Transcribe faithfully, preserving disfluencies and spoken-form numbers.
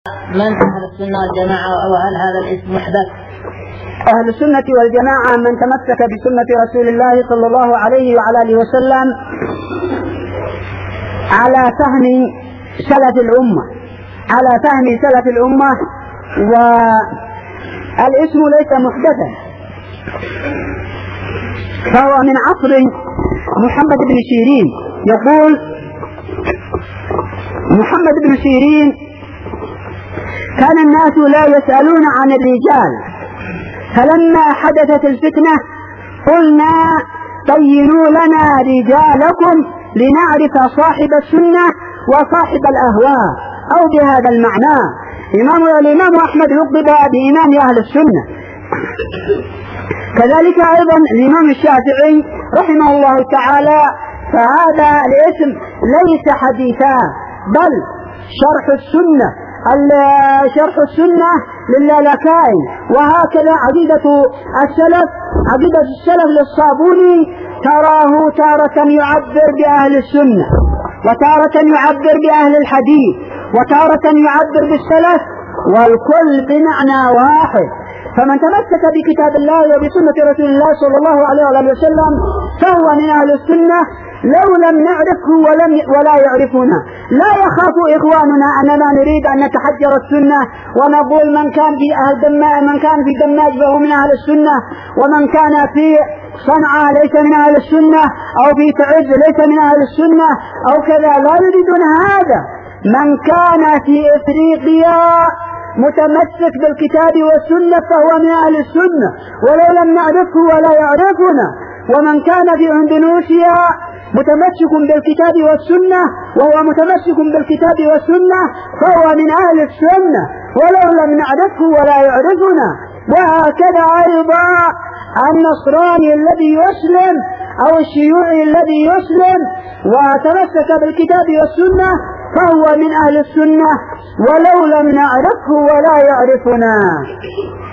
من أهل السنة والجماعة، أو هل هذا الاسم محدث؟ أهل السنة والجماعة من تمسك بسنة رسول الله صلى الله عليه وعلى آله وسلم على فهم سلف الأمة على فهم سلف الأمة والاسم ليس محدثا، فهو من عصر محمد بن سيرين. يقول محمد بن سيرين: كان الناس لا يسألون عن الرجال، فلما حدثت الفتنة قلنا بينوا لنا رجالكم لنعرف صاحب السنة وصاحب الأهواء، أو بهذا المعنى. إمام الإمام أحمد لقب بإمام أهل السنة، كذلك أيضا الإمام الشافعي رحمه الله تعالى، فهذا الاسم ليس حديثا بل شرح السنة شرح السنة للالكائي. وهكذا عقيدة السلف عقيدة السلف للصابوني تراه تارة يعبر بأهل السنة، وتارة يعبر بأهل الحديث، وتارة يعبر بالسلف، والكل بمعنى واحد. فمن تمسك بكتاب الله وبسنة رسول الله صلى الله عليه وسلم فهو من أهل السنة، لو لم نعرفه ولم ولا يعرفنا. لا يخاف إخواننا أننا نريد أن نتحجر السنة ونقول من كان في أهل دماء من كان في دماج فهو من أهل السنة، ومن كان في صنعاء ليس من أهل السنة، أو في تعز ليس من أهل السنة، أو كذا. لا يريدون هذا. من كان في إفريقيا متمسك بالكتاب والسنة فهو من أهل السنة ولو لم نعرفه ولا يعرفنا. ومن كان في اندونيسيا متمسك بالكتاب والسنة وهو متمسك بالكتاب والسنة فهو من أهل السنة ولو لم نعرفه ولا يعرفنا. وهكذا أيضا النصراني الذي يسلم أو الشيوعي الذي يسلم وتمسك بالكتاب والسنة فهو من أهل السنة ولو لم نعرفه ولا يعرفنا.